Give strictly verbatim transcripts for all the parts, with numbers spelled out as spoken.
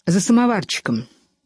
За самоварчиком.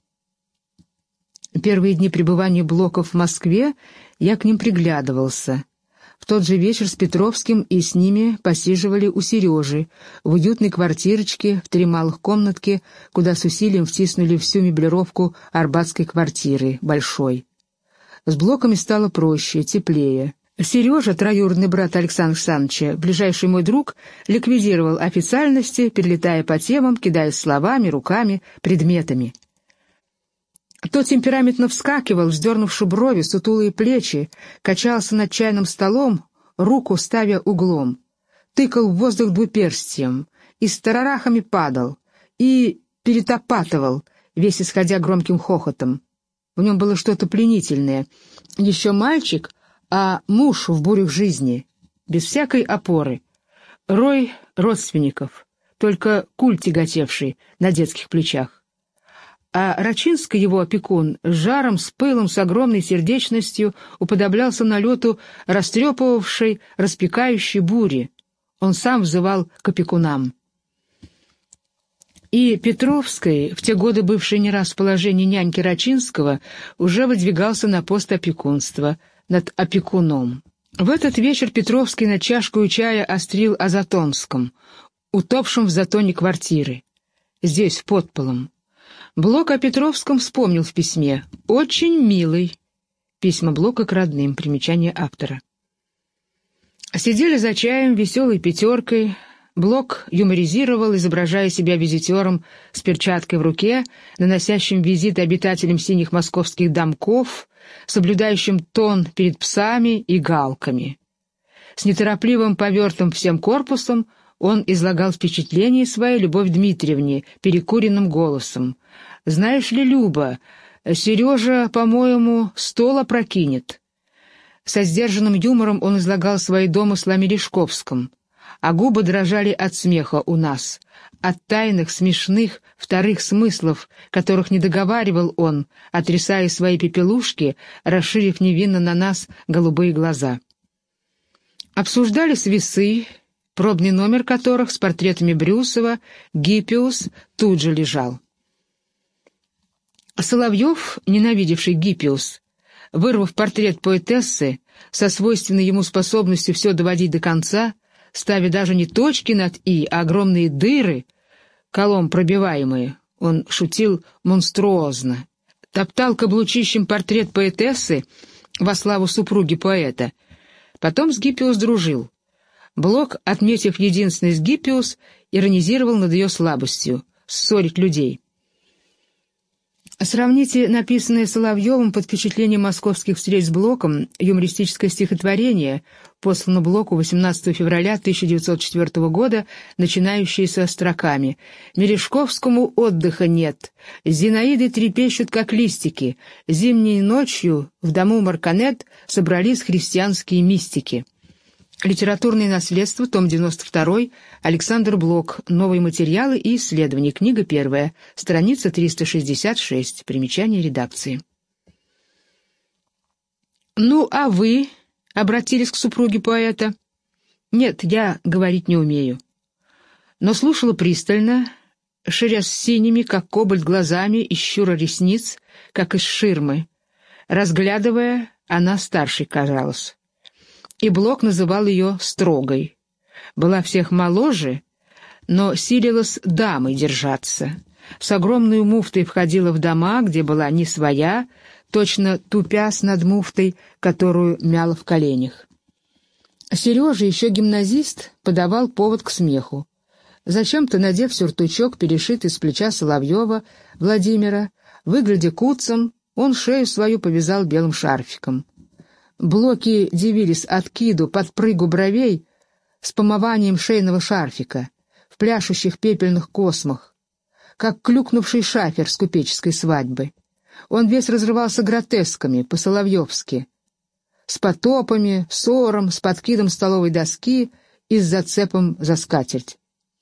Первые дни пребывания Блоков в Москве я к ним приглядывался. В тот же вечер с Петровским и с ними посиживали у Сережи в уютной квартирочке в три малых комнатки, куда с усилием втиснули всю меблировку арбатской квартиры, большой. С Блоками стало проще, теплее. Сережа, троюродный брат Александра Александровича, ближайший мой друг, ликвидировал официальности, перелетая по темам, кидаясь словами, руками, предметами. Тот темпераментно вскакивал, вздернувши брови, сутулые плечи, качался над чайным столом, руку ставя углом, тыкал в воздух двуперстием, и с тарарахами падал, и перетопатывал, весь исходя громким хохотом. В нем было что-то пленительное. Еще мальчик, а муж в бурях жизни, без всякой опоры. Рой родственников, только куль тяготевший на детских плечах. А Рачинский, его опекун, с жаром, с пылом, с огромной сердечностью уподоблялся налету растрепывавшей, распекающей бури. Он сам взывал к опекунам. И Петровский, в те годы бывший не раз в положении няньки Рачинского, уже выдвигался на пост опекунства над опекуном. В этот вечер Петровский на чашку чая острил о Затонском, утопшем в затоне квартиры, здесь, под полом. Блок о Петровском вспомнил в письме. «Очень милый». Письма Блока к родным. Примечание автора. Сидели за чаем веселой пятеркой. Блок юморизировал, изображая себя визитером с перчаткой в руке, наносящим визит обитателям синих московских домков, соблюдающим тон перед псами и галками. С неторопливым повертом всем корпусом он излагал впечатления своей Любовь Дмитриевне перекуренным голосом. «Знаешь ли, Люба, Сережа, по-моему, стол опрокинет». Со сдержанным юмором он излагал свои домыслы о Мережковском, а губы дрожали от смеха у нас, от тайных, смешных, вторых смыслов, которых не договаривал он, отрисая свои пепелушки, расширив невинно на нас голубые глаза. Обсуждались весы, пробный номер которых с портретами Брюсова, Гиппиус, тут же лежал. Соловьев, ненавидевший Гиппиус, вырвав портрет поэтессы, со свойственной ему способностью все доводить до конца, ставя даже не точки над «и», а огромные дыры, колом пробиваемые, он шутил монструозно, топтал каблучищем портрет поэтессы во славу супруги поэта. Потом с Гиппиус дружил. Блок, отметив единственность Гиппиус, иронизировал над ее слабостью — ссорить людей. Сравните написанное Соловьевым под впечатлением московских встреч с Блоком юмористическое стихотворение, послано Блоку восемнадцатого февраля тысяча девятьсот четвёртого года, начинающееся строками: «Мережковскому отдыха нет, Зинаиды трепещут, как листики, зимней ночью в дому Марканет собрались христианские мистики». Литературное наследство, том девяносто второй, Александр Блок, новые материалы и исследования, книга первая, страница триста шестьдесят шесть, примечание редакции. «Ну, а вы?» — обратились к супруге поэта. «Нет, я говорить не умею». Но слушала пристально, ширясь синими, как кобальт, глазами из щура ресниц, как из ширмы. Разглядывая, она старшей казалась. И Блок называл ее строгой. Была всех моложе, но силилась дамой держаться. С огромной муфтой входила в дома, где была не своя, точно тупясь над муфтой, которую мяла в коленях. Сережа, еще гимназист, подавал повод к смеху. Зачем-то, надев сюртучок, перешитый с плеча Соловьева Владимира, выглядя куцом, он шею свою повязал белым шарфиком. Блоки дивились откиду, подпрыгу бровей с помыванием шейного шарфика в пляшущих пепельных космах, как клюкнувший шафер с купеческой свадьбы. Он весь разрывался гротесками, по-соловьевски, с потопами, ссором, с подкидом столовой доски и с зацепом за скатерть.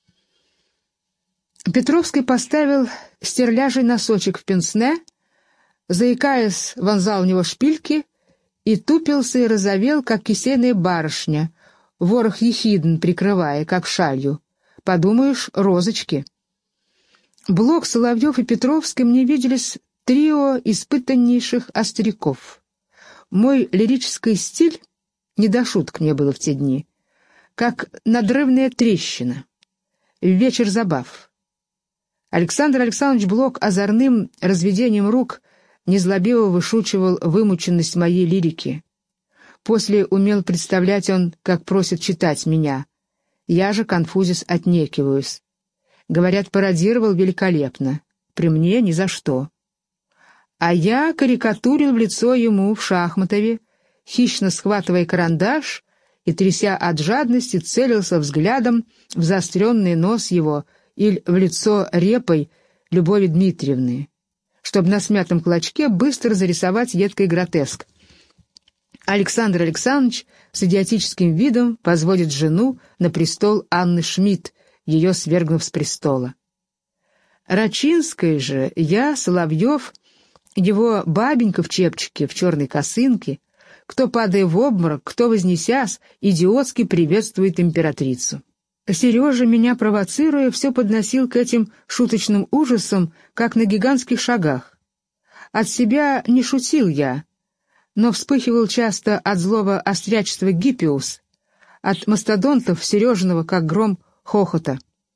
Петровский поставил стерляжий носочек в пенсне, заикаясь, вонзал в него шпильки и тупился и розовел, как кисейная барышня, ворох ехидн прикрывая, как шалью. Подумаешь, розочки. Блок, Соловьев и Петровский мне виделись трио испытаннейших остряков. Мой лирический стиль, не до шуток мне было в те дни, как надрывная трещина, в вечер забав. Александр Александрович Блок озорным разведением рук незлобиво вышучивал вымученность моей лирики. После умел представлять он, как просит читать меня. Я же, конфузис, отнекиваюсь. Говорят, пародировал великолепно. При мне ни за что. А я карикатурил в лицо ему в Шахматове, хищно схватывая карандаш и, тряся от жадности, целился взглядом в заостренный нос его или в лицо репой Любови Дмитриевны, чтобы на смятом клочке быстро зарисовать едкий гротеск. Александр Александрович с идиотическим видом возводит жену на престол Анны Шмидт, ее свергнув с престола. Рачинской же я, Соловьев, его бабенька в чепчике, в черной косынке, кто, падая в обморок, кто, вознесясь, идиотски приветствует императрицу. Сережа, меня провоцируя, все подносил к этим шуточным ужасам, как на гигантских шагах. От себя не шутил я, но вспыхивал часто от злого острячества Гиппиус, от мастодонтов Сережиного, как гром, хохота.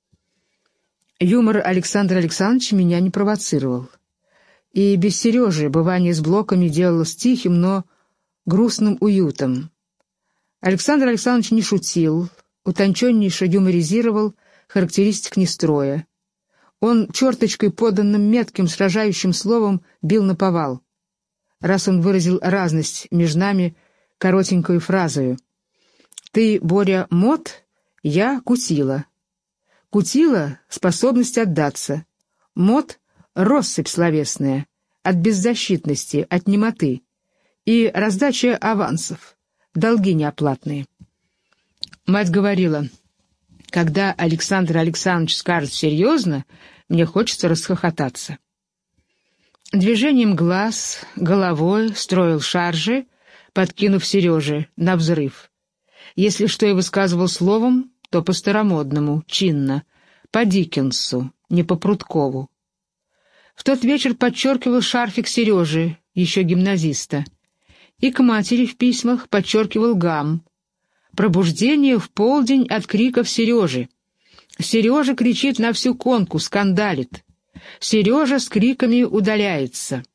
Юмор Александра Александровича меня не провоцировал. И без Сережи бывание с Блоками делалось тихим, но грустным уютом. Александр Александрович не шутил, утонченнейше юморизировал характеристик нестроя. Он черточкой поданным метким сражающим словом бил наповал. Раз он выразил разность между нами коротенькой фразою: «Ты, Боря, мод, я кутила». Кутила — способность отдаться. Мод — россыпь словесная, от беззащитности, от немоты. И раздача авансов, долги неоплатные. Мать говорила: когда Александр Александрович скажет серьезно, мне хочется расхохотаться. Движением глаз, головой строил шаржи, подкинув Сереже на взрыв. Если что и высказывал словом, то по-старомодному, чинно, по Диккенсу, не по Прудкову. В тот вечер подчеркивал шарфик Сережи, еще гимназиста, и к матери в письмах подчеркивал гам. Пробуждение в полдень от криков Сережи. Сережа кричит на всю конку, скандалит. Сережа с криками удаляется.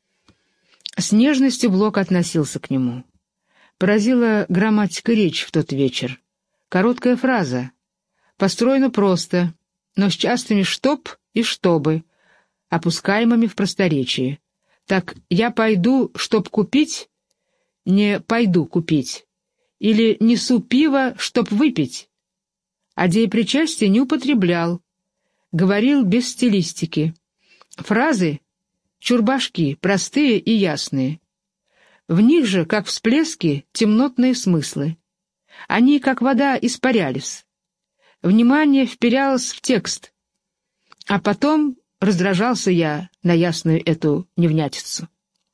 С нежностью Блок относился к нему. Поразила грамматика речи в тот вечер. Короткая фраза. Построена просто, но с частыми «чтоб» и «чтобы», опускаемыми в просторечии. Так «я пойду, чтоб купить», не «пойду купить», или «несу пиво, чтоб выпить». А деепричастие не употреблял, говорил без стилистики. Фразы — чурбашки, простые и ясные. В них же, как всплески, темнотные смыслы. Они, как вода, испарялись. Внимание вперялось в текст. А потом раздражался я на ясную эту невнятицу.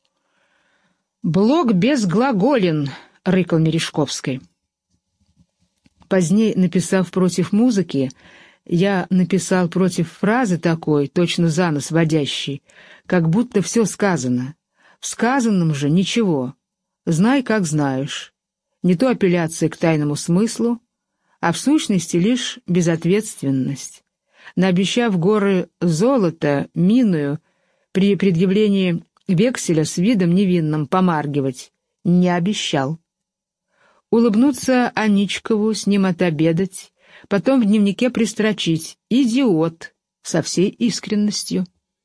«Блок безглаголен», — рыкал Мережковский. Позднее, написав против музыки, я написал против фразы такой, точно за нос водящей, как будто все сказано. В сказанном же ничего. Знай, как знаешь. Не то апелляция к тайному смыслу, а в сущности лишь безответственность. Наобещав горы золота, миную, при предъявлении векселя с видом невинным помаргивать, не обещал. Улыбнуться Аничкову, с ним отобедать, потом в дневнике пристрочить «идиот» со всей искренностью.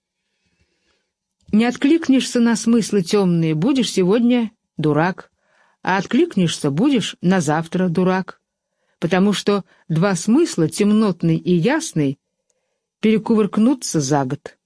Не откликнешься на смыслы темные, будешь сегодня дурак, а откликнешься, будешь на завтра дурак, потому что два смысла, темнотный и ясный, перекувыркнутся за год.